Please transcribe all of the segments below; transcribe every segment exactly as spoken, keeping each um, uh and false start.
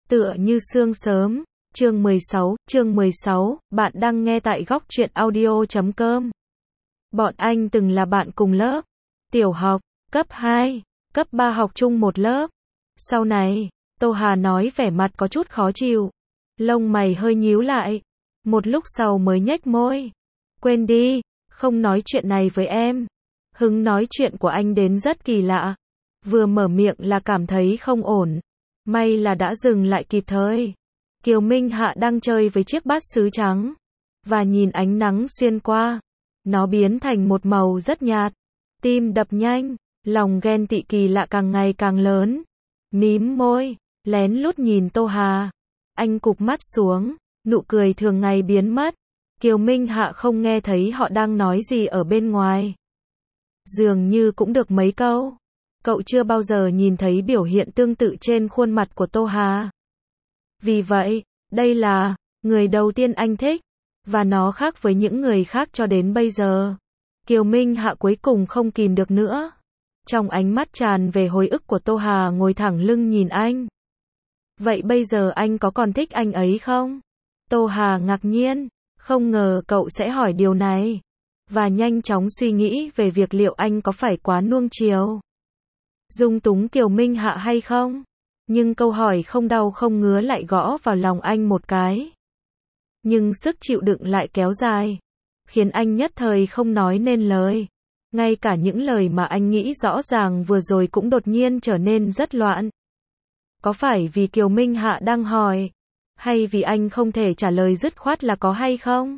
Tựa như sương sớm, chương mười sáu, chương mười sáu, bạn đang nghe tại góc truyện audio chấm com. Bọn anh từng là bạn cùng lớp, tiểu học, cấp hai, cấp ba học chung một lớp. Sau này, Tô Hà nói vẻ mặt có chút khó chịu, lông mày hơi nhíu lại, một lúc sau mới nhếch môi. Quên đi, không nói chuyện này với em. Hứng nói chuyện của anh đến rất kỳ lạ. Vừa mở miệng là cảm thấy không ổn. May là đã dừng lại kịp thời. Kiều Minh Hạ đang chơi với chiếc bát sứ trắng. Và nhìn ánh nắng xuyên qua. Nó biến thành một màu rất nhạt. Tim đập nhanh. Lòng ghen tị kỳ lạ càng ngày càng lớn. Mím môi. Lén lút nhìn Tô Hà. Anh cụp mắt xuống. Nụ cười thường ngày biến mất. Kiều Minh Hạ không nghe thấy họ đang nói gì ở bên ngoài. Dường như cũng được mấy câu. Cậu chưa bao giờ nhìn thấy biểu hiện tương tự trên khuôn mặt của Tô Hà. Vì vậy, đây là người đầu tiên anh thích. Và nó khác với những người khác cho đến bây giờ. Kiều Minh Hạ cuối cùng không kìm được nữa. Trong ánh mắt tràn về hồi ức của Tô Hà ngồi thẳng lưng nhìn anh. Vậy bây giờ anh có còn thích anh ấy không? Tô Hà ngạc nhiên, không ngờ cậu sẽ hỏi điều này. Và nhanh chóng suy nghĩ về việc liệu anh có phải quá nuông chiều, dung túng Kiều Minh Hạ hay không. Nhưng câu hỏi không đau không ngứa lại gõ vào lòng anh một cái. Nhưng sức chịu đựng lại kéo dài, khiến anh nhất thời không nói nên lời. Ngay cả những lời mà anh nghĩ rõ ràng vừa rồi cũng đột nhiên trở nên rất loạn. Có phải vì Kiều Minh Hạ đang hỏi, hay vì anh không thể trả lời dứt khoát là có hay không?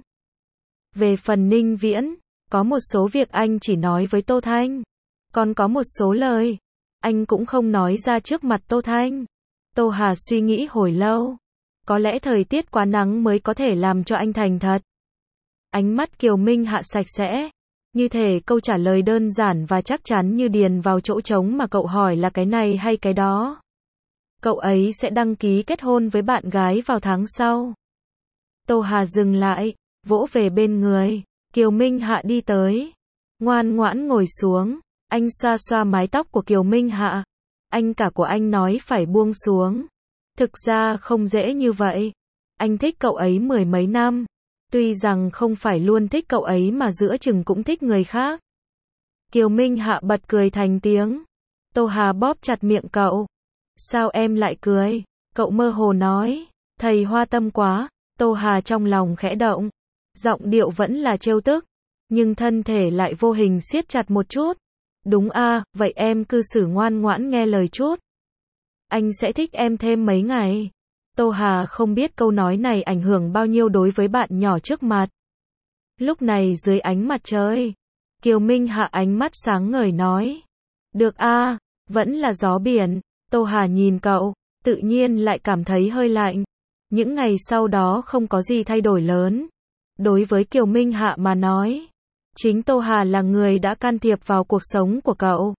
Về phần Ninh Viễn, có một số việc anh chỉ nói với Tô Thanh. Còn có một số lời, anh cũng không nói ra trước mặt Tô Thanh. Tô Hà suy nghĩ hồi lâu. Có lẽ thời tiết quá nắng mới có thể làm cho anh thành thật. Ánh mắt Kiều Minh Hạ sạch sẽ. Như thể câu trả lời đơn giản và chắc chắn như điền vào chỗ trống mà cậu hỏi là cái này hay cái đó. Cậu ấy sẽ đăng ký kết hôn với bạn gái vào tháng sau. Tô Hà dừng lại, vỗ về bên người. Kiều Minh Hạ đi tới. Ngoan ngoãn ngồi xuống. Anh xoa xoa mái tóc của Kiều Minh Hạ. Anh cả của anh nói phải buông xuống. Thực ra không dễ như vậy. Anh thích cậu ấy mười mấy năm. Tuy rằng không phải luôn thích cậu ấy mà giữa chừng cũng thích người khác. Kiều Minh Hạ bật cười thành tiếng. Tô Hà bóp chặt miệng cậu. Sao em lại cười? Cậu mơ hồ nói. Thầy hoa tâm quá. Tô Hà trong lòng khẽ động. Giọng điệu vẫn là trêu tức. Nhưng thân thể lại vô hình siết chặt một chút. Đúng a, vậy em cư xử ngoan ngoãn nghe lời chút. Anh sẽ thích em thêm mấy ngày. Tô Hà không biết câu nói này ảnh hưởng bao nhiêu đối với bạn nhỏ trước mặt. Lúc này dưới ánh mặt trời, Kiều Minh Hạ ánh mắt sáng ngời nói. Được a, vẫn là gió biển. Tô Hà nhìn cậu, tự nhiên lại cảm thấy hơi lạnh. Những ngày sau đó không có gì thay đổi lớn. Đối với Kiều Minh Hạ mà nói, chính Tô Hà là người đã can thiệp vào cuộc sống của cậu.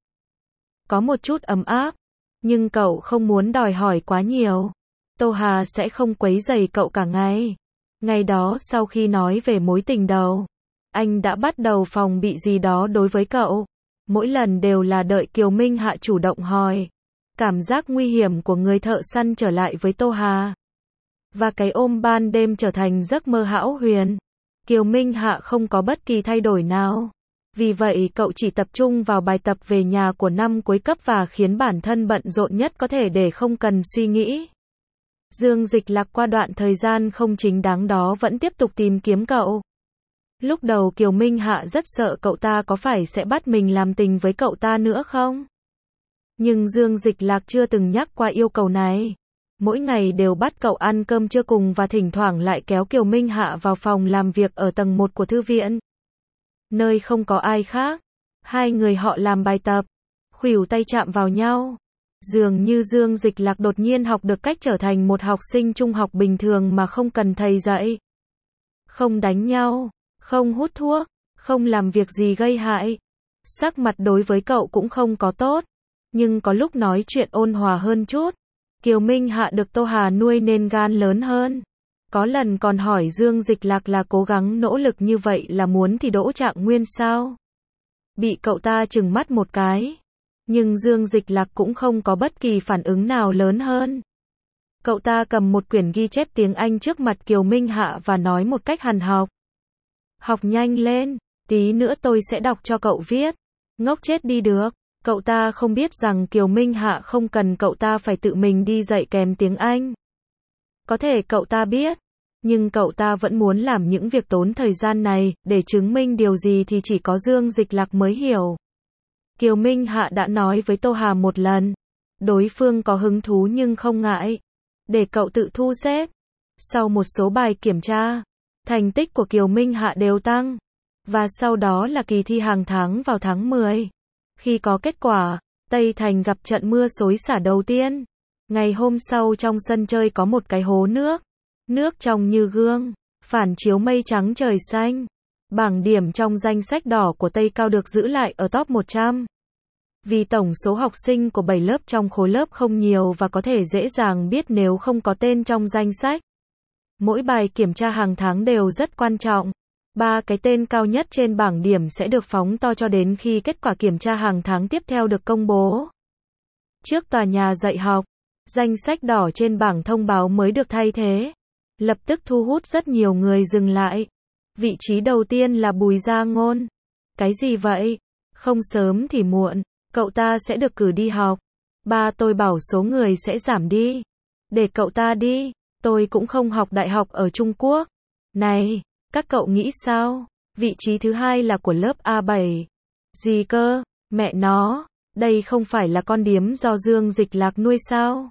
Có một chút ấm áp, nhưng cậu không muốn đòi hỏi quá nhiều. Tô Hà sẽ không quấy rầy cậu cả ngày. Ngày đó sau khi nói về mối tình đầu, anh đã bắt đầu phòng bị gì đó đối với cậu. Mỗi lần đều là đợi Kiều Minh Hạ chủ động hỏi. Cảm giác nguy hiểm của người thợ săn trở lại với Tô Hà. Và cái ôm ban đêm trở thành giấc mơ hão huyền. Kiều Minh Hạ không có bất kỳ thay đổi nào. Vì vậy cậu chỉ tập trung vào bài tập về nhà của năm cuối cấp và khiến bản thân bận rộn nhất có thể để không cần suy nghĩ. Dương Dịch Lạc qua đoạn thời gian không chính đáng đó vẫn tiếp tục tìm kiếm cậu. Lúc đầu Kiều Minh Hạ rất sợ cậu ta có phải sẽ bắt mình làm tình với cậu ta nữa không? Nhưng Dương Dịch Lạc chưa từng nhắc qua yêu cầu này. Mỗi ngày đều bắt cậu ăn cơm trưa cùng và thỉnh thoảng lại kéo Kiều Minh Hạ vào phòng làm việc ở tầng một của thư viện. Nơi không có ai khác. Hai người họ làm bài tập. Khuỷu tay chạm vào nhau. Dường như Dương Dịch Lạc đột nhiên học được cách trở thành một học sinh trung học bình thường mà không cần thầy dạy. Không đánh nhau, không hút thuốc, không làm việc gì gây hại. Sắc mặt đối với cậu cũng không có tốt. Nhưng có lúc nói chuyện ôn hòa hơn chút. Kiều Minh Hạ được Tô Hà nuôi nên gan lớn hơn. Có lần còn hỏi Dương Dịch Lạc là cố gắng nỗ lực như vậy là muốn thì đỗ Trạng Nguyên sao? Bị cậu ta trừng mắt một cái. Nhưng Dương Dịch Lạc cũng không có bất kỳ phản ứng nào lớn hơn. Cậu ta cầm một quyển ghi chép tiếng Anh trước mặt Kiều Minh Hạ và nói một cách hằn học. Học nhanh lên, tí nữa tôi sẽ đọc cho cậu viết. Ngốc chết đi được. Cậu ta không biết rằng Kiều Minh Hạ không cần cậu ta phải tự mình đi dạy kèm tiếng Anh. Có thể cậu ta biết, nhưng cậu ta vẫn muốn làm những việc tốn thời gian này, để chứng minh điều gì thì chỉ có Dương Dịch Lạc mới hiểu. Kiều Minh Hạ đã nói với Tô Hà một lần. Đối phương có hứng thú nhưng không ngại. Để cậu tự thu xếp. Sau một số bài kiểm tra, thành tích của Kiều Minh Hạ đều tăng. Và sau đó là kỳ thi hàng tháng vào tháng mười. Khi có kết quả, Tây Thành gặp trận mưa xối xả đầu tiên. Ngày hôm sau trong sân chơi có một cái hố nước. Nước trong như gương, phản chiếu mây trắng trời xanh. Bảng điểm trong danh sách đỏ của Tây Cao được giữ lại ở top một trăm. Vì tổng số học sinh của bảy lớp trong khối lớp không nhiều và có thể dễ dàng biết nếu không có tên trong danh sách. Mỗi bài kiểm tra hàng tháng đều rất quan trọng. Ba cái tên cao nhất trên bảng điểm sẽ được phóng to cho đến khi kết quả kiểm tra hàng tháng tiếp theo được công bố. Trước tòa nhà dạy học, danh sách đỏ trên bảng thông báo mới được thay thế. Lập tức thu hút rất nhiều người dừng lại. Vị trí đầu tiên là Bùi Gia Ngôn. Cái gì vậy? Không sớm thì muộn, cậu ta sẽ được cử đi học. Ba tôi bảo số người sẽ giảm đi. Để cậu ta đi, tôi cũng không học đại học ở Trung Quốc. Này, các cậu nghĩ sao? Vị trí thứ hai là của lớp A bảy. Gì cơ? Mẹ nó, đây không phải là con điếm do Dương Dịch Lạc nuôi sao?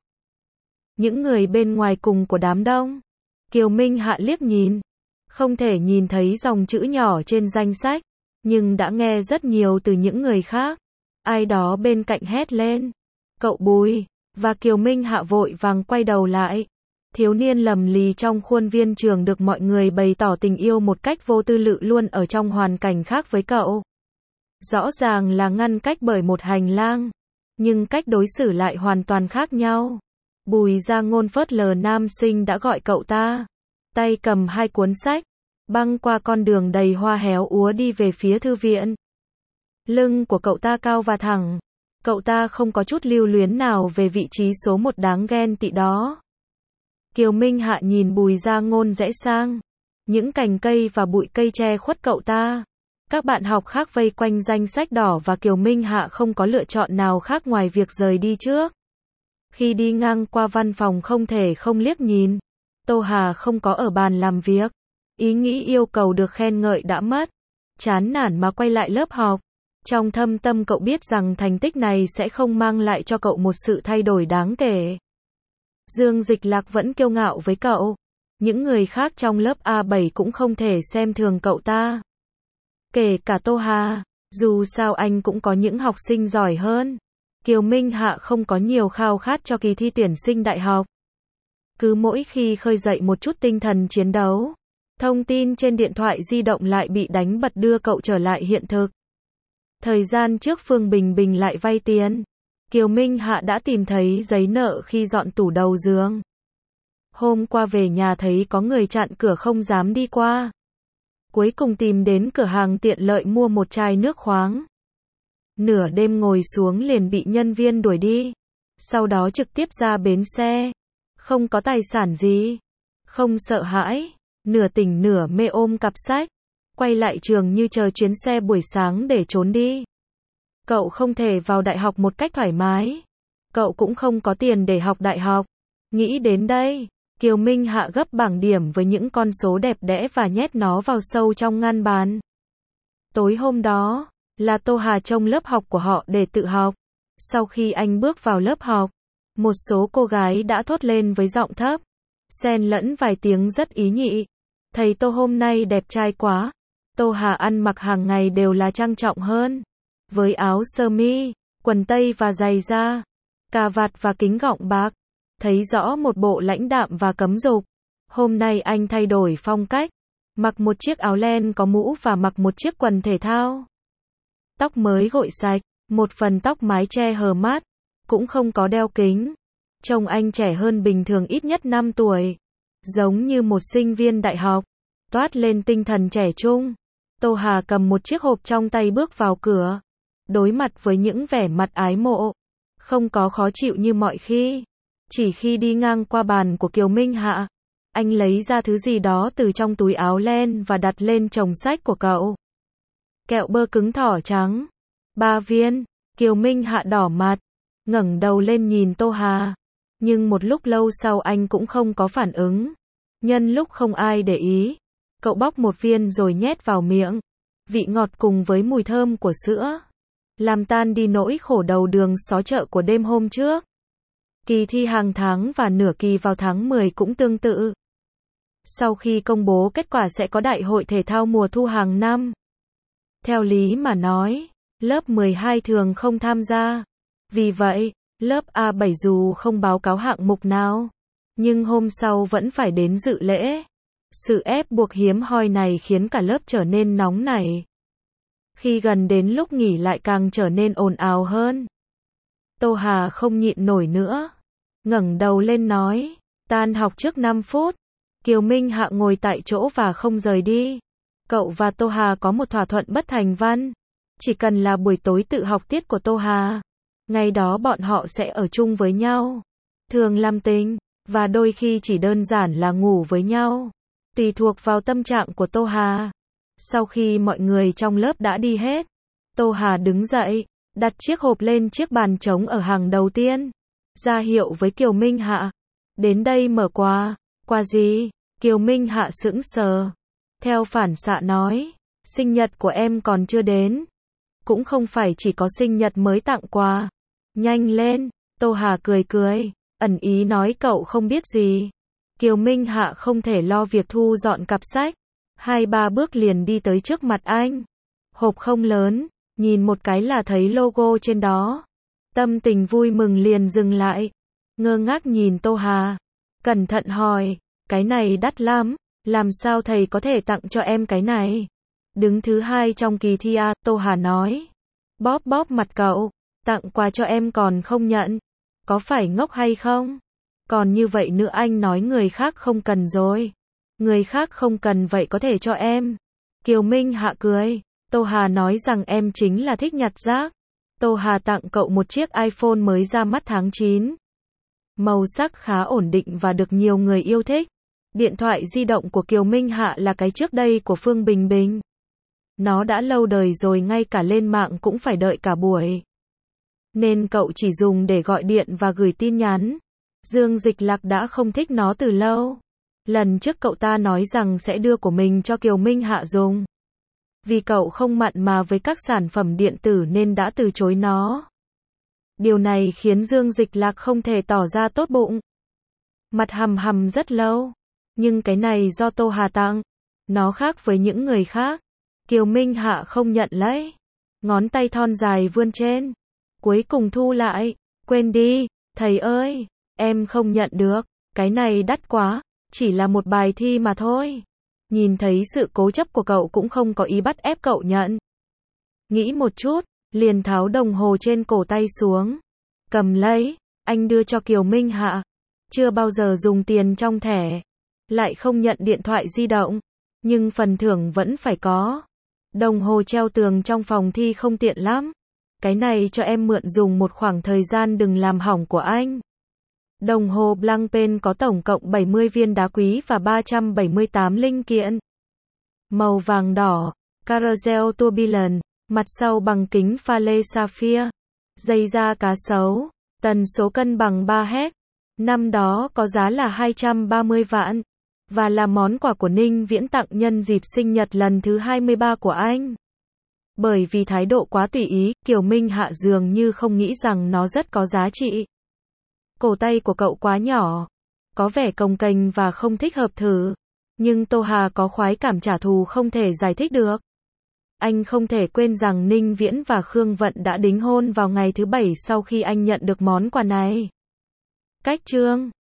Những người bên ngoài cùng của đám đông. Kiều Minh Hạ liếc nhìn. Không thể nhìn thấy dòng chữ nhỏ trên danh sách, nhưng đã nghe rất nhiều từ những người khác. Ai đó bên cạnh hét lên. Cậu Bùi, và Kiều Minh Hạ vội vàng quay đầu lại. Thiếu niên lầm lì trong khuôn viên trường được mọi người bày tỏ tình yêu một cách vô tư lự luôn ở trong hoàn cảnh khác với cậu. Rõ ràng là ngăn cách bởi một hành lang, nhưng cách đối xử lại hoàn toàn khác nhau. Bùi Gia Ngôn phớt lờ nam sinh đã gọi cậu ta, tay cầm hai cuốn sách, băng qua con đường đầy hoa héo úa đi về phía thư viện. Lưng của cậu ta cao và thẳng, cậu ta không có chút lưu luyến nào về vị trí số một đáng ghen tị đó. Kiều Minh Hạ nhìn Bùi Gia Ngôn rẽ sang, những cành cây và bụi cây che khuất cậu ta. Các bạn học khác vây quanh danh sách đỏ và Kiều Minh Hạ không có lựa chọn nào khác ngoài việc rời đi trước. Khi đi ngang qua văn phòng không thể không liếc nhìn. Tô Hà không có ở bàn làm việc. Ý nghĩ yêu cầu được khen ngợi đã mất. Chán nản mà quay lại lớp học. Trong thâm tâm cậu biết rằng thành tích này sẽ không mang lại cho cậu một sự thay đổi đáng kể. Dương Dịch Lạc vẫn kiêu ngạo với cậu. Những người khác trong lớp A bảy cũng không thể xem thường cậu ta. Kể cả Tô Hà, dù sao anh cũng có những học sinh giỏi hơn. Kiều Minh Hạ không có nhiều khao khát cho kỳ thi tuyển sinh đại học. Cứ mỗi khi khơi dậy một chút tinh thần chiến đấu, thông tin trên điện thoại di động lại bị đánh bật đưa cậu trở lại hiện thực. Thời gian trước Phương Bình Bình lại vay tiền. Kiều Minh Hạ đã tìm thấy giấy nợ khi dọn tủ đầu giường. Hôm qua về nhà thấy có người chặn cửa không dám đi qua. Cuối cùng tìm đến cửa hàng tiện lợi mua một chai nước khoáng. Nửa đêm ngồi xuống liền bị nhân viên đuổi đi. Sau đó trực tiếp ra bến xe. Không có tài sản gì. Không sợ hãi. Nửa tỉnh nửa mê ôm cặp sách. Quay lại trường như chờ chuyến xe buổi sáng để trốn đi. Cậu không thể vào đại học một cách thoải mái. Cậu cũng không có tiền để học đại học. Nghĩ đến đây, Kiều Minh Hạ gấp bảng điểm với những con số đẹp đẽ và nhét nó vào sâu trong ngăn bàn. Tối hôm đó, là Tô Hà trông lớp học của họ để tự học. Sau khi anh bước vào lớp học, một số cô gái đã thốt lên với giọng thấp, xen lẫn vài tiếng rất ý nhị. Thầy Tô hôm nay đẹp trai quá. Tô Hà ăn mặc hàng ngày đều là trang trọng hơn. Với áo sơ mi, quần tây và giày da, cà vạt và kính gọng bạc. Thấy rõ một bộ lãnh đạm và cấm dục. Hôm nay anh thay đổi phong cách. Mặc một chiếc áo len có mũ và mặc một chiếc quần thể thao. Tóc mới gội sạch, một phần tóc mái che hờ mắt. Cũng không có đeo kính. Trông anh trẻ hơn bình thường ít nhất năm tuổi. Giống như một sinh viên đại học. Toát lên tinh thần trẻ trung. Tô Hà cầm một chiếc hộp trong tay bước vào cửa. Đối mặt với những vẻ mặt ái mộ. Không có khó chịu như mọi khi. Chỉ khi đi ngang qua bàn của Kiều Minh Hạ, anh lấy ra thứ gì đó từ trong túi áo len và đặt lên chồng sách của cậu. Kẹo bơ cứng thỏ trắng. Ba viên. Kiều Minh Hạ đỏ mặt, ngẩng đầu lên nhìn Tô Hà. Nhưng một lúc lâu sau anh cũng không có phản ứng. Nhân lúc không ai để ý, cậu bóc một viên rồi nhét vào miệng. Vị ngọt cùng với mùi thơm của sữa, làm tan đi nỗi khổ đầu đường xó chợ của đêm hôm trước. Kỳ thi hàng tháng và nửa kỳ vào tháng mười cũng tương tự. Sau khi công bố kết quả sẽ có đại hội thể thao mùa thu hàng năm. Theo lý mà nói, lớp mười hai thường không tham gia. Vì vậy, lớp A bảy dù không báo cáo hạng mục nào, nhưng hôm sau vẫn phải đến dự lễ. Sự ép buộc hiếm hoi này khiến cả lớp trở nên nóng nảy. Khi gần đến lúc nghỉ lại càng trở nên ồn ào hơn. Tô Hà không nhịn nổi nữa, ngẩng đầu lên nói, tan học trước năm phút. Kiều Minh Hạ ngồi tại chỗ và không rời đi. Cậu và Tô Hà có một thỏa thuận bất thành văn. Chỉ cần là buổi tối tự học tiết của Tô Hà, ngày đó bọn họ sẽ ở chung với nhau. Thường làm tình, và đôi khi chỉ đơn giản là ngủ với nhau. Tùy thuộc vào tâm trạng của Tô Hà. Sau khi mọi người trong lớp đã đi hết, Tô Hà đứng dậy, đặt chiếc hộp lên chiếc bàn trống ở hàng đầu tiên. Ra hiệu với Kiều Minh Hạ. Đến đây mở quà. Quà gì? Kiều Minh Hạ sững sờ. Theo phản xạ nói, sinh nhật của em còn chưa đến. Cũng không phải chỉ có sinh nhật mới tặng quà. Nhanh lên. Tô Hà cười cười, ẩn ý nói cậu không biết gì. Kiều Minh Hạ không thể lo việc thu dọn cặp sách. Hai ba bước liền đi tới trước mặt anh. Hộp không lớn, nhìn một cái là thấy logo trên đó. Tâm tình vui mừng liền dừng lại. Ngơ ngác nhìn Tô Hà. Cẩn thận hỏi, cái này đắt lắm, làm sao thầy có thể tặng cho em cái này? Đứng thứ hai trong kỳ thi A, Tô Hà nói. Bóp bóp mặt cậu, tặng quà cho em còn không nhận. Có phải ngốc hay không? Còn như vậy nữa anh nói người khác không cần rồi. Người khác không cần vậy có thể cho em. Kiều Minh Hạ cười. Tô Hà nói rằng em chính là thích nhặt rác. Tô Hà tặng cậu một chiếc iPhone mới ra mắt tháng chín. Màu sắc khá ổn định và được nhiều người yêu thích. Điện thoại di động của Kiều Minh Hạ là cái trước đây của Phương Bình Bình. Nó đã lâu đời rồi ngay cả lên mạng cũng phải đợi cả buổi. Nên cậu chỉ dùng để gọi điện và gửi tin nhắn. Dương Dịch Lạc đã không thích nó từ lâu. Lần trước cậu ta nói rằng sẽ đưa của mình cho Kiều Minh Hạ dùng. Vì cậu không mặn mà với các sản phẩm điện tử nên đã từ chối nó. Điều này khiến Dương Dịch Lạc không thể tỏ ra tốt bụng. Mặt hầm hầm rất lâu. Nhưng cái này do Tô Hà tặng. Nó khác với những người khác. Kiều Minh Hạ không nhận lấy. Ngón tay thon dài vươn trên. Cuối cùng thu lại. Quên đi, thầy ơi, em không nhận được. Cái này đắt quá. Chỉ là một bài thi mà thôi. Nhìn thấy sự cố chấp của cậu cũng không có ý bắt ép cậu nhận. Nghĩ một chút, liền tháo đồng hồ trên cổ tay xuống. Cầm lấy, anh đưa cho Kiều Minh Hạ. Chưa bao giờ dùng tiền trong thẻ. Lại không nhận điện thoại di động. Nhưng phần thưởng vẫn phải có. Đồng hồ treo tường trong phòng thi không tiện lắm. Cái này cho em mượn dùng một khoảng thời gian đừng làm hỏng của anh. Đồng hồ Blancpain có tổng cộng bảy mươi viên đá quý và ba trăm bảy mươi tám linh kiện. Màu vàng đỏ, Carousel Tourbillon, mặt sau bằng kính pha lê sapphire. Dây da cá sấu, tần số cân bằng ba héc. Năm đó có giá là hai trăm ba mươi vạn. Và là món quà của Ninh Viễn tặng nhân dịp sinh nhật lần thứ hai mươi ba của anh. Bởi vì thái độ quá tùy ý, Kiều Minh Hạ dường như không nghĩ rằng nó rất có giá trị. Cổ tay của cậu quá nhỏ, có vẻ cồng kềnh và không thích hợp thử. Nhưng Tô Hà có khoái cảm trả thù không thể giải thích được. Anh không thể quên rằng Ninh Viễn và Khương Vận đã đính hôn vào ngày thứ bảy sau khi anh nhận được món quà này. Cách chương